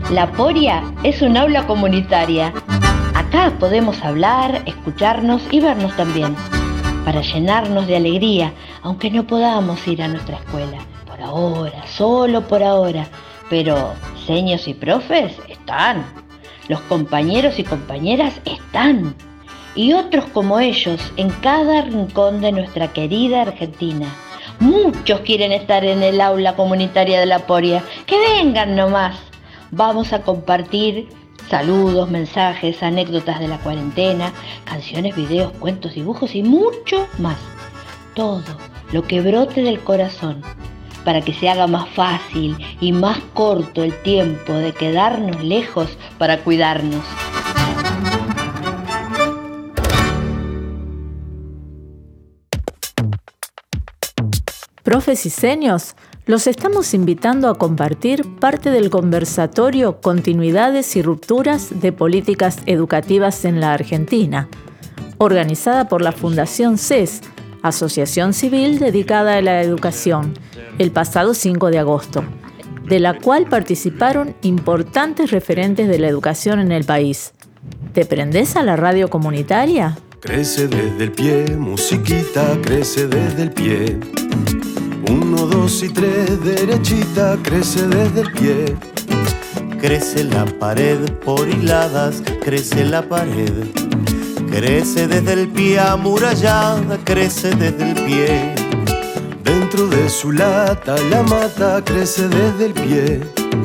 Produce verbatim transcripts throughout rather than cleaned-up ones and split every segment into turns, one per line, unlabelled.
La Poria es un aula comunitaria. Acá podemos hablar, escucharnos y vernos también, para llenarnos de alegría, aunque no podamos ir a nuestra escuela. Por ahora, solo por ahora. Pero seños y profes están. Los compañeros y compañeras están. Y otros como ellos en cada rincón de nuestra querida Argentina. Muchos quieren estar en el aula comunitaria de La Poria. Que vengan nomás. Vamos a compartir saludos, mensajes, anécdotas de la cuarentena, canciones, videos, cuentos, dibujos y mucho más. Todo lo que brote del corazón, para que se haga más fácil y más corto el tiempo de quedarnos lejos para cuidarnos.
Profes y senios, los estamos invitando a compartir parte del conversatorio Continuidades y Rupturas de Políticas Educativas en la Argentina, organizada por la Fundación C E S, Asociación Civil dedicada a la educación, el pasado cinco de agosto, de la cual participaron importantes referentes de la educación en el país. ¿Te prendés a la radio comunitaria?
Crece desde el pie, musiquita, crece desde el pie. Uno, dos y tres, derechita, crece desde el pie.
Crece la pared por hiladas, crece la pared. Crece desde el pie amurallada, crece desde el pie.
Dentro de su lata la mata, crece desde el pie.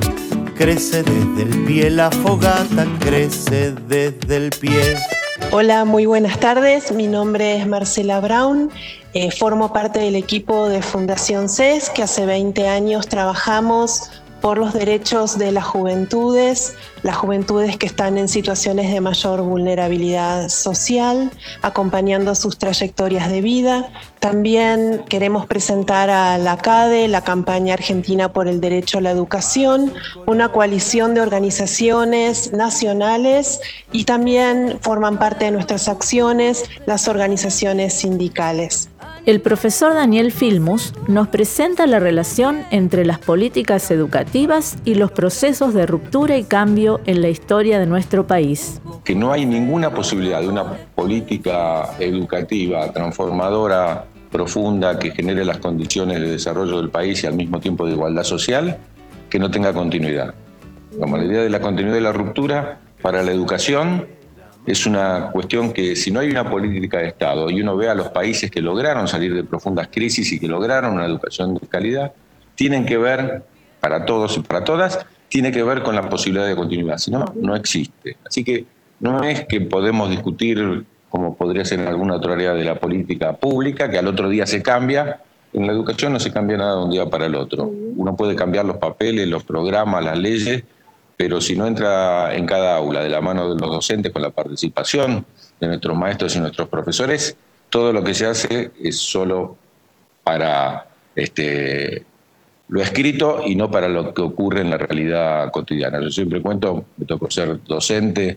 Crece desde el pie la fogata, crece desde el pie.
Hola, muy buenas tardes. Mi nombre es Marcela Brown. Eh, formo parte del equipo de Fundación C E S, que hace veinte años trabajamos por los derechos de las juventudes, las juventudes que están en situaciones de mayor vulnerabilidad social, acompañando sus trayectorias de vida. También queremos presentar a la CADE, la Campaña Argentina por el Derecho a la Educación, una coalición de organizaciones nacionales, y también forman parte de nuestras acciones las organizaciones sindicales.
El profesor Daniel Filmus nos presenta la relación entre las políticas educativas y los procesos de ruptura y cambio en la historia de nuestro país.
Que no hay ninguna posibilidad de una política educativa transformadora, profunda, que genere las condiciones de desarrollo del país y al mismo tiempo de igualdad social, que no tenga continuidad. Como la idea de la continuidad y la ruptura para la educación es una cuestión que, si no hay una política de Estado y uno ve a los países que lograron salir de profundas crisis y que lograron una educación de calidad, tienen que ver, para todos y para todas, tiene que ver con la posibilidad de continuidad. Si no, no existe. Así que no es que podemos discutir, como podría ser en alguna otra área de la política pública, que al otro día se cambia. En la educación no se cambia nada de un día para el otro. Uno puede cambiar los papeles, los programas, las leyes, pero si no entra en cada aula de la mano de los docentes, con la participación de nuestros maestros y nuestros profesores, todo lo que se hace es solo para este, lo escrito y no para lo que ocurre en la realidad cotidiana. Yo siempre cuento, me tocó ser docente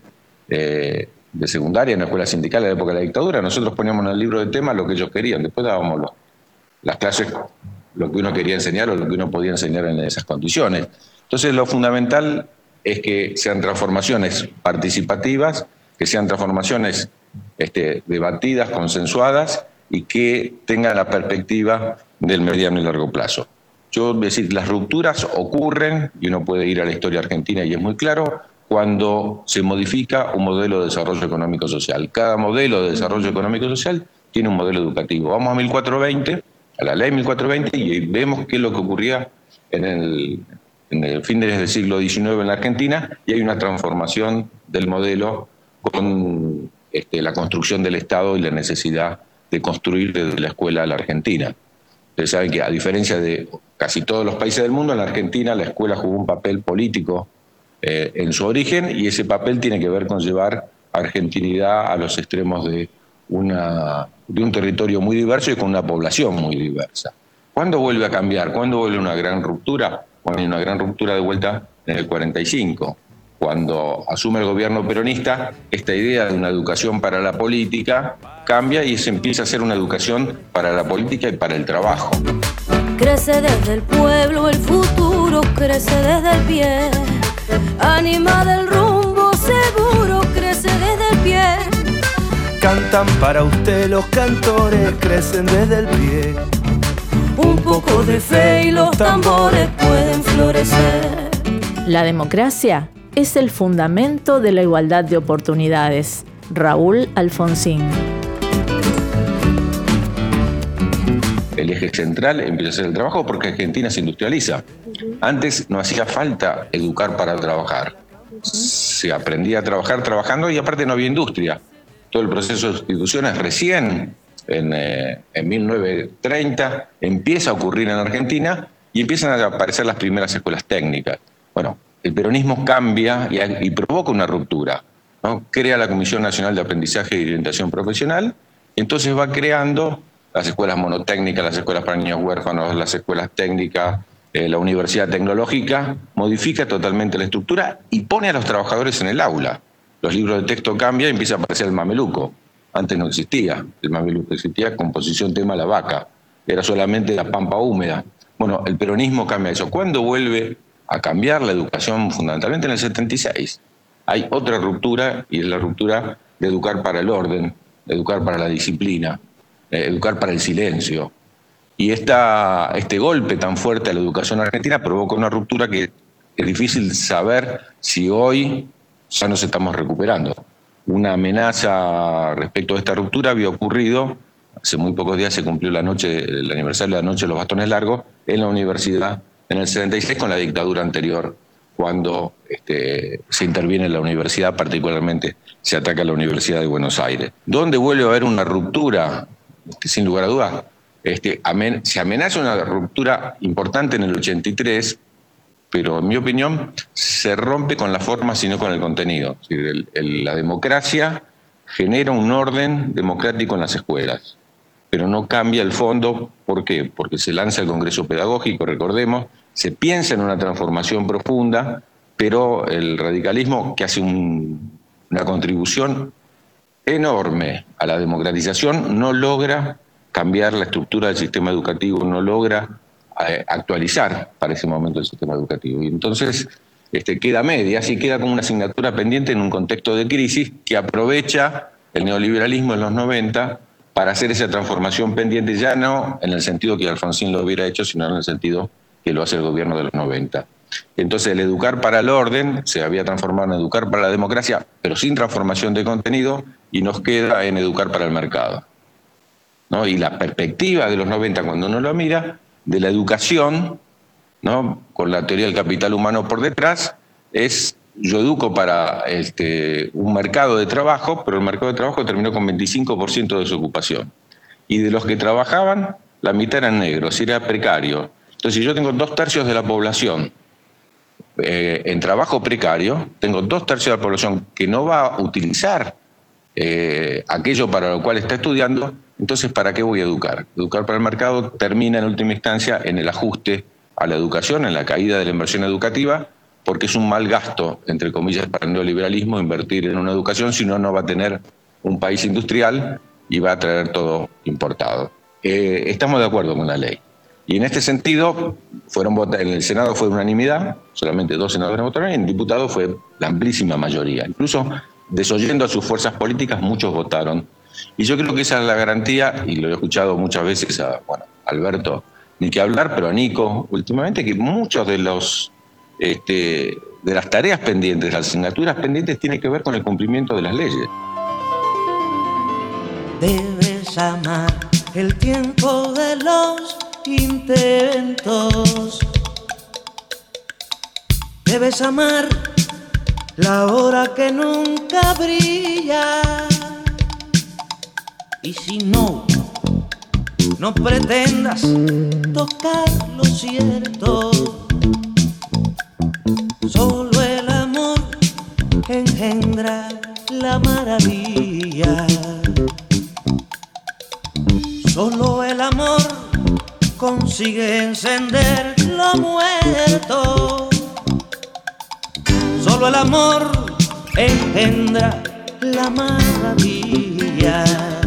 eh, de secundaria en la escuela sindical en la época de la dictadura. Nosotros poníamos en el libro de tema lo que ellos querían, después dábamos los, las clases, lo que uno quería enseñar o lo que uno podía enseñar en esas condiciones. Entonces, lo fundamental es que sean transformaciones participativas, que sean transformaciones este, debatidas, consensuadas y que tengan la perspectiva del mediano y largo plazo. Yo voy a decir, las rupturas ocurren, y uno puede ir a la historia argentina y es muy claro, cuando se modifica un modelo de desarrollo económico-social. Cada modelo de desarrollo económico-social tiene un modelo educativo. Vamos a mil cuatrocientos veinte, a la ley mil cuatrocientos veinte, y vemos qué es lo que ocurría en el... en el fin del siglo diecinueve en la Argentina, y hay una transformación del modelo con este, la construcción del Estado y la necesidad de construir desde la escuela a la Argentina. Ustedes saben que, a diferencia de casi todos los países del mundo, en la Argentina la escuela jugó un papel político eh, en su origen, y ese papel tiene que ver con llevar argentinidad a los extremos de, una, de un territorio muy diverso y con una población muy diversa. ¿Cuándo vuelve a cambiar? ¿Cuándo vuelve una gran ruptura? Bueno, hay una gran ruptura de vuelta en el cuarenta y cinco, cuando asume el gobierno peronista, esta idea de una educación para la política cambia y se empieza a hacer una educación para la política y para el trabajo.
Crece desde el pueblo el futuro, crece desde el pie. Ánima del rumbo seguro crece desde el pie.
Cantan para usted los cantores, crecen desde el pie.
Un poco de fe y los tambores pueden florecer.
La democracia es el fundamento de la igualdad de oportunidades. Raúl Alfonsín.
El eje central empieza a ser el trabajo porque Argentina se industrializa. Antes no hacía falta educar para trabajar. Se aprendía a trabajar trabajando y aparte no había industria. Todo el proceso de sustituciones recién en, eh, en mil novecientos treinta empieza a ocurrir en Argentina y empiezan a aparecer las primeras escuelas técnicas. Bueno, el peronismo cambia y, y provoca una ruptura, ¿no? Crea la Comisión Nacional de Aprendizaje y Orientación Profesional y entonces va creando las escuelas monotécnicas, las escuelas para niños huérfanos, las escuelas técnicas, eh, la universidad tecnológica, modifica totalmente la estructura y pone a los trabajadores en el aula. Los libros de texto cambian y empieza a aparecer el mameluco. Antes no existía el mameluco, existía composición tema la vaca, era solamente la pampa húmeda. Bueno, el peronismo cambia eso. ¿Cuándo vuelve a cambiar la educación? Fundamentalmente en el setenta y seis. Hay otra ruptura y es la ruptura de educar para el orden, de educar para la disciplina, de educar para el silencio. Y esta, este golpe tan fuerte a la educación argentina provoca una ruptura que es difícil saber si hoy ya nos estamos recuperando. Una amenaza respecto a esta ruptura había ocurrido, hace muy pocos días se cumplió la noche, el aniversario de la noche de los bastones largos, en la universidad, en el setenta y seis, con la dictadura anterior, cuando este, se interviene en la universidad, particularmente se ataca a la Universidad de Buenos Aires. ¿Dónde vuelve a haber una ruptura? Este, sin lugar a dudas, este, amen, se amenaza una ruptura importante en el ochenta y tres, pero en mi opinión se rompe con la forma sino con el contenido. Es decir, el, el, la democracia genera un orden democrático en las escuelas, pero no cambia el fondo. ¿Por qué? Porque se lanza el Congreso Pedagógico, recordemos, se piensa en una transformación profunda, pero el radicalismo, que hace un, una contribución enorme a la democratización, no logra cambiar la estructura del sistema educativo, no logra actualizar para ese momento el sistema educativo. Y entonces este, queda media, así queda como una asignatura pendiente en un contexto de crisis que aprovecha el neoliberalismo en los noventa para hacer esa transformación pendiente, ya no en el sentido que Alfonsín lo hubiera hecho, sino en el sentido que lo hace el gobierno de los noventa. Entonces el educar para el orden se había transformado en educar para la democracia, pero sin transformación de contenido, y nos queda en educar para el mercado, ¿no? Y la perspectiva de los noventa, cuando uno lo mira, de la educación, ¿no? Con la teoría del capital humano por detrás, es yo educo para este, un mercado de trabajo, pero el mercado de trabajo terminó con veinticinco por ciento de desocupación. Y de los que trabajaban, la mitad eran negros, era precario. Entonces, si yo tengo dos tercios de la población eh, en trabajo precario, tengo dos tercios de la población que no va a utilizar eh, aquello para lo cual está estudiando. Entonces, ¿para qué voy a educar? Educar para el mercado termina en última instancia en el ajuste a la educación, en la caída de la inversión educativa, porque es un mal gasto, entre comillas, para el neoliberalismo invertir en una educación, si no, no va a tener un país industrial y va a traer todo importado. Eh, estamos de acuerdo con la ley. Y en este sentido, fueron votados, en el Senado fue unanimidad, solamente dos senadores votaron, y en diputados fue la amplísima mayoría. Incluso desoyendo a sus fuerzas políticas, muchos votaron. Y yo creo que esa es la garantía, y lo he escuchado muchas veces a bueno, Alberto, ni que hablar, pero a Nico, últimamente, que muchos de los este, de las tareas pendientes, de las asignaturas pendientes, tienen que ver con el cumplimiento de las leyes.
Debes amar el tiempo de los intentos. Debes amar la hora que nunca brilla. Y si no, no pretendas tocar lo cierto. Solo el amor engendra la maravilla. Solo el amor consigue encender lo muerto. Solo el amor engendra la maravilla.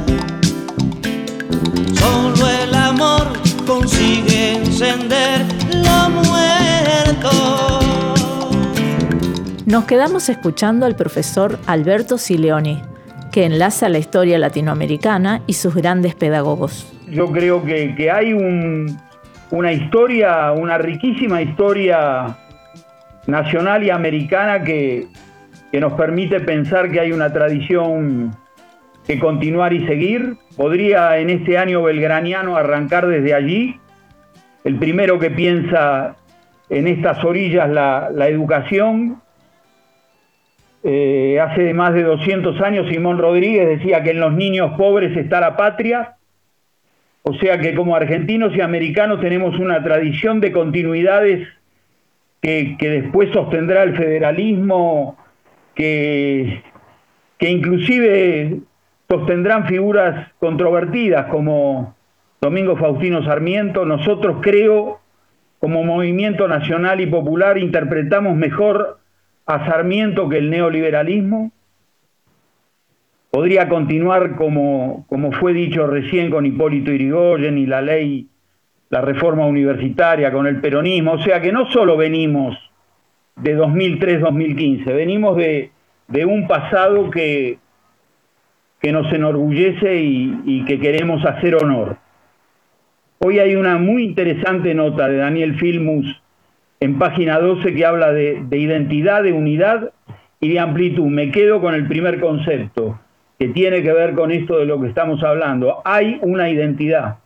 Solo el amor consigue encender lo muerto.
Nos quedamos escuchando al profesor Alberto Sileoni, que enlaza la historia latinoamericana y sus grandes pedagogos.
Yo creo que, que hay un, una historia, una riquísima historia nacional y americana que, que nos permite pensar que hay una tradición que continuar y seguir. Podría en este año belgraniano arrancar desde allí. El primero que piensa en estas orillas la, la educación. Eh, hace más de doscientos años Simón Rodríguez decía que en los niños pobres está la patria. O sea que como argentinos y americanos tenemos una tradición de continuidades que, que después sostendrá el federalismo, que, que inclusive sostendrán figuras controvertidas como Domingo Faustino Sarmiento. Nosotros, creo, como movimiento nacional y popular, interpretamos mejor a Sarmiento que el neoliberalismo. Podría continuar como, como fue dicho recién con Hipólito Yrigoyen y la ley, la reforma universitaria, con el peronismo. O sea que no solo venimos de dos mil tres a dos mil quince, venimos de, de un pasado que, que nos enorgullece y, y que queremos hacer honor. Hoy hay una muy interesante nota de Daniel Filmus en página doce que habla de, de identidad, de unidad y de amplitud. Me quedo con el primer concepto, que tiene que ver con esto de lo que estamos hablando. Hay una identidad.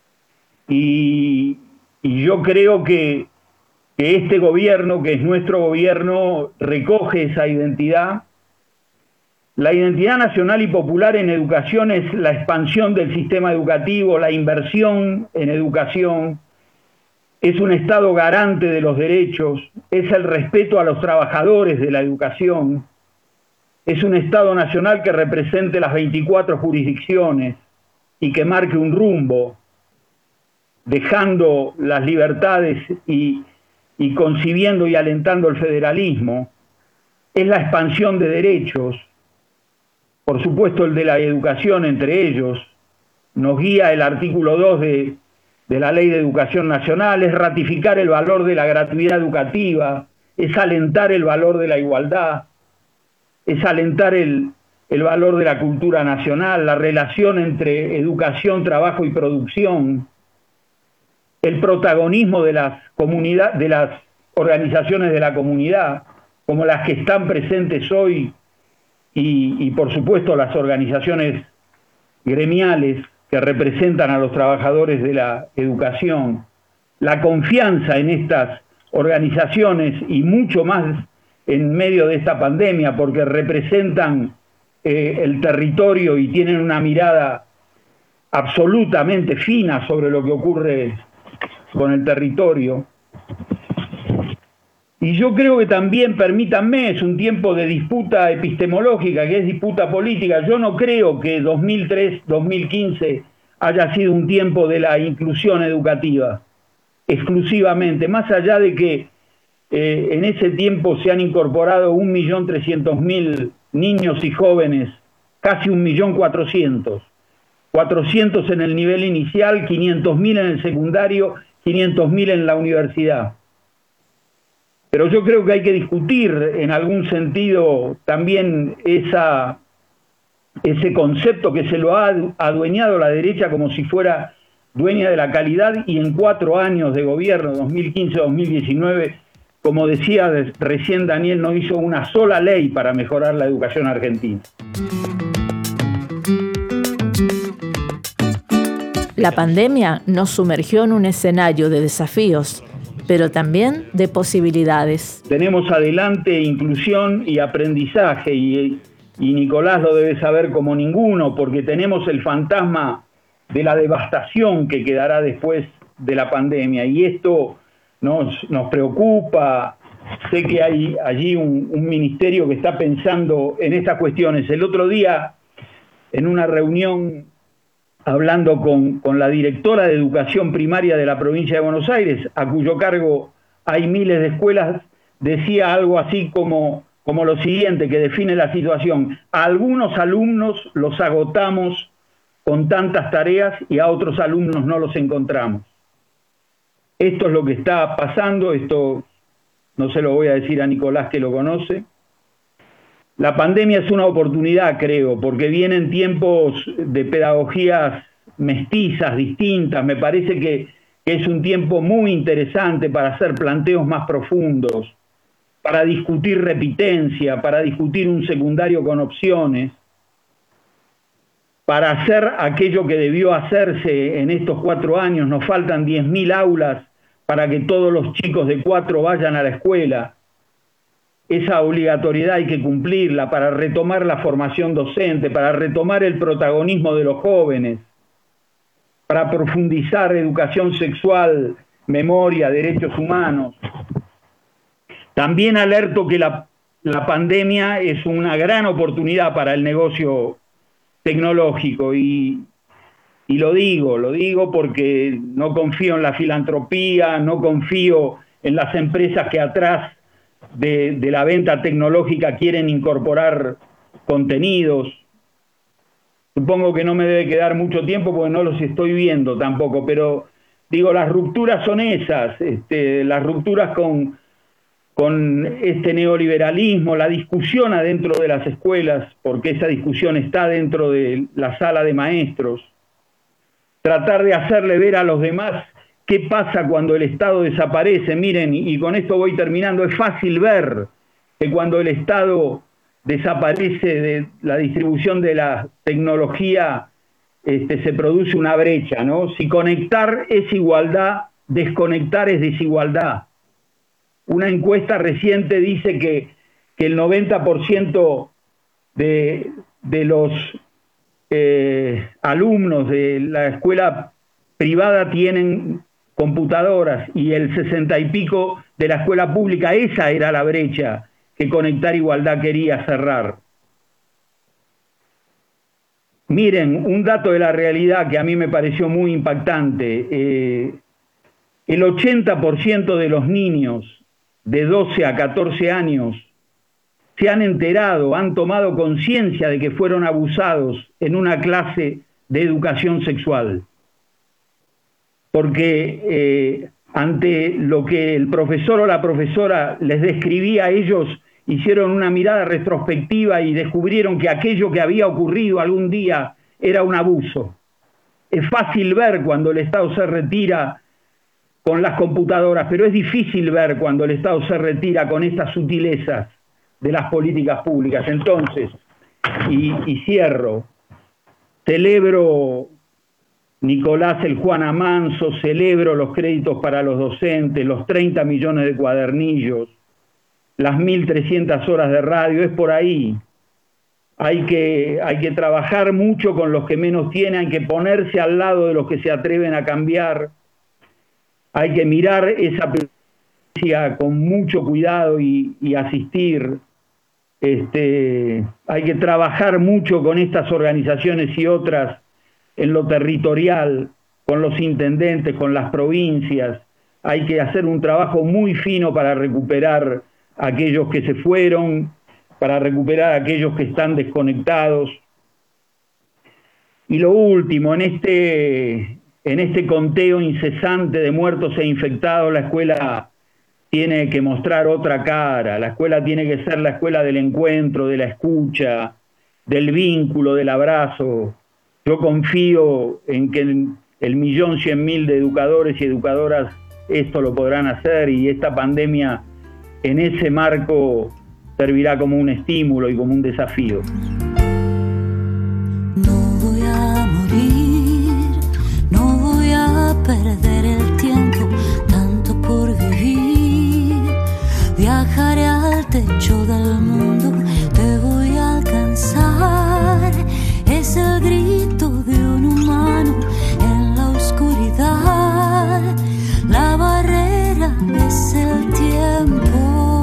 Y, y yo creo que, que este gobierno, que es nuestro gobierno, recoge esa identidad. La identidad nacional y popular en educación es la expansión del sistema educativo, la inversión en educación, es un Estado garante de los derechos, es el respeto a los trabajadores de la educación, es un Estado nacional que represente las veinticuatro jurisdicciones y que marque un rumbo, dejando las libertades y, y concibiendo y alentando el federalismo. Es la expansión de derechos, por supuesto el de la educación entre ellos. Nos guía el artículo dos de de la Ley de Educación Nacional, es ratificar el valor de la gratuidad educativa, es alentar el valor de la igualdad, es alentar el, el valor de la cultura nacional, la relación entre educación, trabajo y producción, el protagonismo de las comunidades, de las organizaciones de la comunidad, como las que están presentes hoy, y, y por supuesto las organizaciones gremiales que representan a los trabajadores de la educación, la confianza en estas organizaciones y mucho más en medio de esta pandemia, porque representan eh, el territorio y tienen una mirada absolutamente fina sobre lo que ocurre con el territorio. Y yo creo que también, permítanme, es un tiempo de disputa epistemológica, que es disputa política. Yo no creo que dos mil tres a dos mil quince haya sido un tiempo de la inclusión educativa, exclusivamente, más allá de que eh, en ese tiempo se han incorporado un millón trescientos mil niños y jóvenes, casi un millón cuatrocientos, cuatrocientos en el nivel inicial, quinientos mil en el secundario, quinientos mil en la universidad. Pero yo creo que hay que discutir en algún sentido también esa, ese concepto que se lo ha adueñado la derecha como si fuera dueña de la calidad, y en cuatro años de gobierno, dos mil quince a dos mil diecinueve, como decía recién Daniel, no hizo una sola ley para mejorar la educación argentina.
La pandemia nos sumergió en un escenario de desafíos, pero también de posibilidades.
Tenemos adelante inclusión y aprendizaje, y, y Nicolás lo debe saber como ninguno, porque tenemos el fantasma de la devastación que quedará después de la pandemia, y esto nos, nos preocupa. Sé que hay allí un, un ministerio que está pensando en estas cuestiones. El otro día, en una reunión, hablando con, con la directora de educación primaria de la provincia de Buenos Aires, a cuyo cargo hay miles de escuelas, decía algo así como, como lo siguiente, que define la situación: a algunos alumnos los agotamos con tantas tareas y a otros alumnos no los encontramos. Esto es lo que está pasando, esto no se lo voy a decir a Nicolás, que lo conoce. la pandemia es una oportunidad, creo, porque vienen tiempos de pedagogías mestizas, distintas. Me parece que, que es un tiempo muy interesante para hacer planteos más profundos, para discutir repitencia, para discutir un secundario con opciones, para hacer aquello que debió hacerse en estos cuatro años. Nos faltan diez mil aulas para que todos los chicos de cuatro vayan a la escuela. Esa obligatoriedad hay que cumplirla para retomar la formación docente, para retomar el protagonismo de los jóvenes, para profundizar educación sexual, memoria, derechos humanos. También alerto que la, la pandemia es una gran oportunidad para el negocio tecnológico y, y lo digo, lo digo porque no confío en la filantropía, no confío en las empresas que atrás de, de la venta tecnológica quieren incorporar contenidos. Supongo que no me debe quedar mucho tiempo porque no los estoy viendo tampoco, pero digo, las rupturas son esas, este, las rupturas con, con este neoliberalismo, la discusión adentro de las escuelas, porque esa discusión está dentro de la sala de maestros, tratar de hacerle ver a los demás qué pasa cuando el Estado desaparece. Miren, y con esto voy terminando, es fácil ver que cuando el Estado desaparece de la distribución de la tecnología, este, se produce una brecha, ¿no? Si conectar es igualdad, desconectar es desigualdad. Una encuesta reciente dice que, que el noventa por ciento de, de los eh, alumnos de la escuela privada tienen computadoras y el sesenta y pico de la escuela pública. Esa era la brecha que Conectar Igualdad quería cerrar. Miren, un dato de la realidad que a mí me pareció muy impactante. Eh, el ochenta por ciento de los niños de doce a catorce años se han enterado, han tomado conciencia de que fueron abusados en una clase de educación sexual. Porque eh, ante lo que el profesor o la profesora les describía, ellos hicieron una mirada retrospectiva y descubrieron que aquello que había ocurrido algún día era un abuso. Es fácil ver cuando el Estado se retira con las computadoras, pero es difícil ver cuando el Estado se retira con estas sutilezas de las políticas públicas. Entonces, y, y cierro, celebro Nicolás el Juan Amanso, celebro los créditos para los docentes, los treinta millones de cuadernillos, las mil trescientas horas de radio, es por ahí. Hay que, hay que trabajar mucho con los que menos tienen, hay que ponerse al lado de los que se atreven a cambiar, hay que mirar esa presencia con mucho cuidado y, y asistir. Este, hay que trabajar mucho con estas organizaciones y otras en lo territorial, con los intendentes, con las provincias. Hay que hacer un trabajo muy fino para recuperar a aquellos que se fueron, para recuperar a aquellos que están desconectados. Y lo último, en este, en este conteo incesante de muertos e infectados, la escuela tiene que mostrar otra cara. La escuela tiene que ser la escuela del encuentro, de la escucha, del vínculo, del abrazo. Yo confío en que el, el millón cien mil de educadores y educadoras esto lo podrán hacer, y esta pandemia en ese marco servirá como un estímulo y como un desafío.
No voy a morir, no voy a perder el tiempo, tanto por vivir. Viajaré al techo del mundo, te voy a alcanzar. Es el grito de un humano en la oscuridad. La barrera es el tiempo.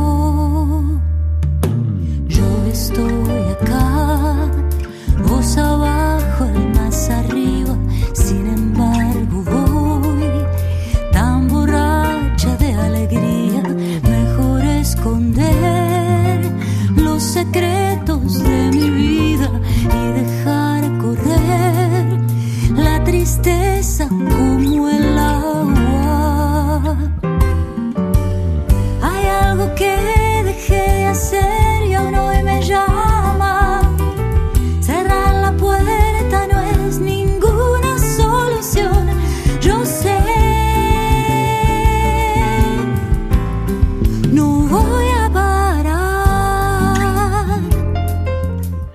Yo estoy acá, vos abajo, el más arriba. Sin embargo voy tan borracha de alegría. Mejor esconder los secretos de mi vida y dejar correr la tristeza como el agua. Hay algo que dejé de hacer y aún hoy me llama.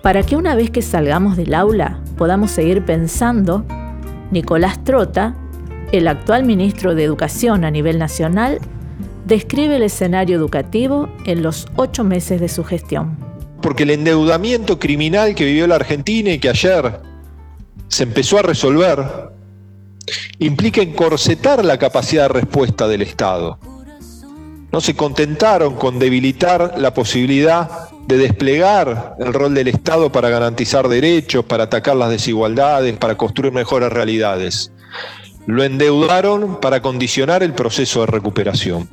Para que una vez que salgamos del aula podamos seguir pensando, Nicolás Trota, el actual ministro de Educación a nivel nacional, describe el escenario educativo en los ocho meses de su gestión.
Porque el endeudamiento criminal que vivió la Argentina y que ayer se empezó a resolver implica encorsetar la capacidad de respuesta del Estado. No se contentaron con debilitar la posibilidad de desplegar el rol del Estado para garantizar derechos, para atacar las desigualdades, para construir mejores realidades. Lo endeudaron para condicionar el proceso de recuperación.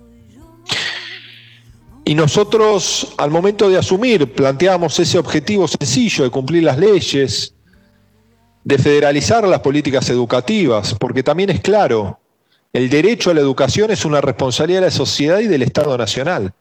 Y nosotros, al momento de asumir, planteamos ese objetivo sencillo de cumplir las leyes, de federalizar las políticas educativas, porque también es claro, el derecho a la educación es una responsabilidad de la sociedad y del Estado Nacional.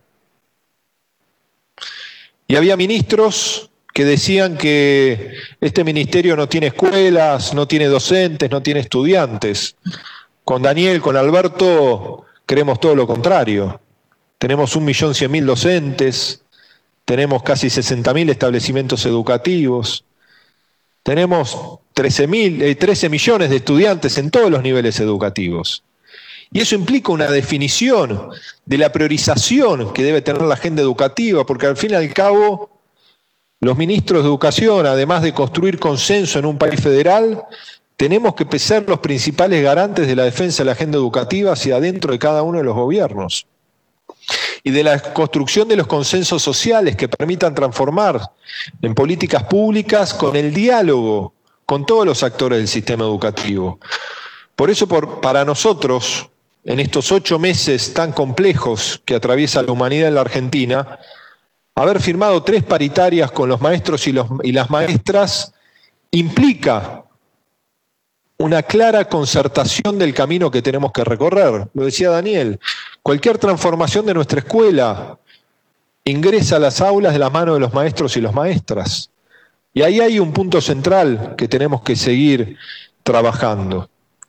Y había ministros que decían que este ministerio no tiene escuelas, no tiene docentes, no tiene estudiantes. Con Daniel, con Alberto, creemos todo lo contrario. Tenemos un millón cien mil docentes, tenemos casi sesenta mil establecimientos educativos, tenemos trece millones de estudiantes en todos los niveles educativos. Y eso implica una definición de la priorización que debe tener la agenda educativa, porque al fin y al cabo, los ministros de educación, además de construir consenso en un país federal, tenemos que ser los principales garantes de la defensa de la agenda educativa hacia adentro de cada uno de los gobiernos. Y de la construcción de los consensos sociales que permitan transformar en políticas públicas con el diálogo con todos los actores del sistema educativo. Por eso, por, para nosotros, en estos ocho meses tan complejos que atraviesa la humanidad en la Argentina, haber firmado tres paritarias con los maestros y, los, y las maestras implica una clara concertación del camino que tenemos que recorrer. Lo decía Daniel, cualquier transformación de nuestra escuela ingresa a las aulas de la mano de los maestros y las maestras. Y ahí hay un punto central que tenemos que seguir trabajando.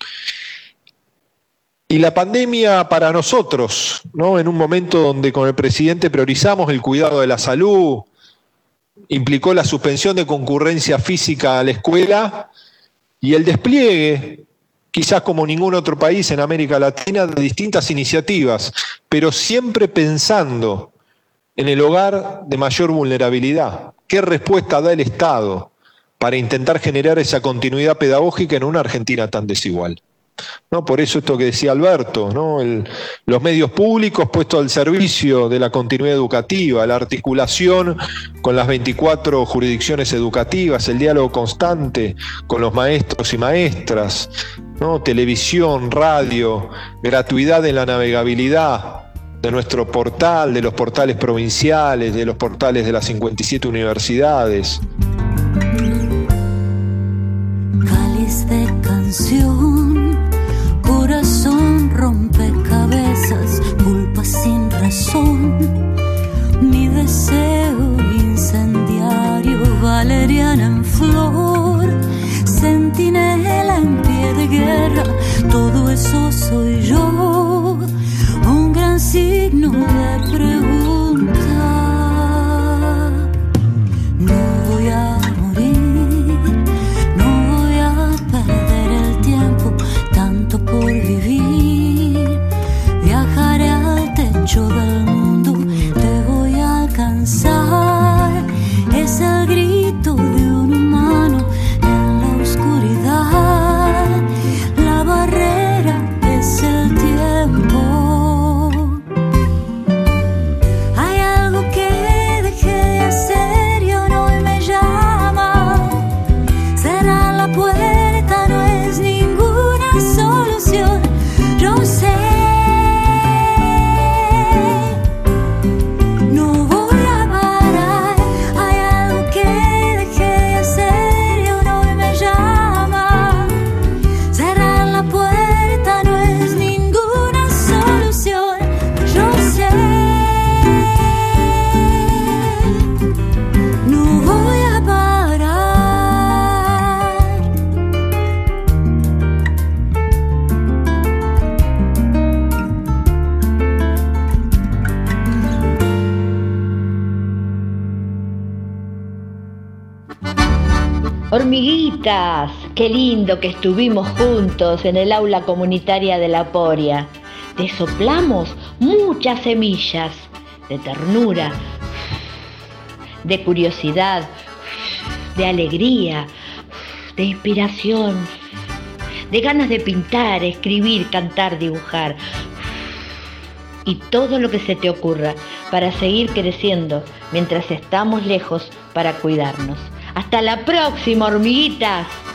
Y la pandemia para nosotros, ¿no? En un momento donde con el presidente priorizamos el cuidado de la salud, implicó la suspensión de concurrencia física a la escuela y el despliegue, quizás como ningún otro país en América Latina, de distintas iniciativas, pero siempre pensando en el hogar de mayor vulnerabilidad. ¿Qué respuesta da el Estado para intentar generar esa continuidad pedagógica en una Argentina tan desigual? ¿No? Por eso esto que decía Alberto, ¿no? El, los medios públicos puestos al servicio de la continuidad educativa, la articulación con las veinticuatro jurisdicciones educativas, el diálogo constante con los maestros y maestras, ¿no? Televisión, radio, gratuidad en la navegabilidad de nuestro portal, de los portales provinciales, de los portales de las cincuenta y siete universidades.
Cáliz de canción, corazón rompecabezas, culpa sin razón, mi deseo incendiario, valeriana en flor, centinela en pie de guerra, todo eso soy yo, un gran signo de pregunta. No voy a por vivir, viajaré al techo del mundo, te voy a alcanzar, es el grito de un humano en la oscuridad, la barrera es el tiempo. Hay algo que dejé de hacer y hoy no me llama, cerrar la puerta no es ninguna solución. Yo sé, no voy a
Hormiguitas, qué lindo que estuvimos juntos en el aula comunitaria de La Poria. Te soplamos muchas semillas de ternura, de curiosidad, de alegría, de inspiración, de ganas de pintar, escribir, cantar, dibujar y todo lo que se te ocurra para seguir creciendo mientras estamos lejos para cuidarnos. Hasta la próxima, hormiguitas.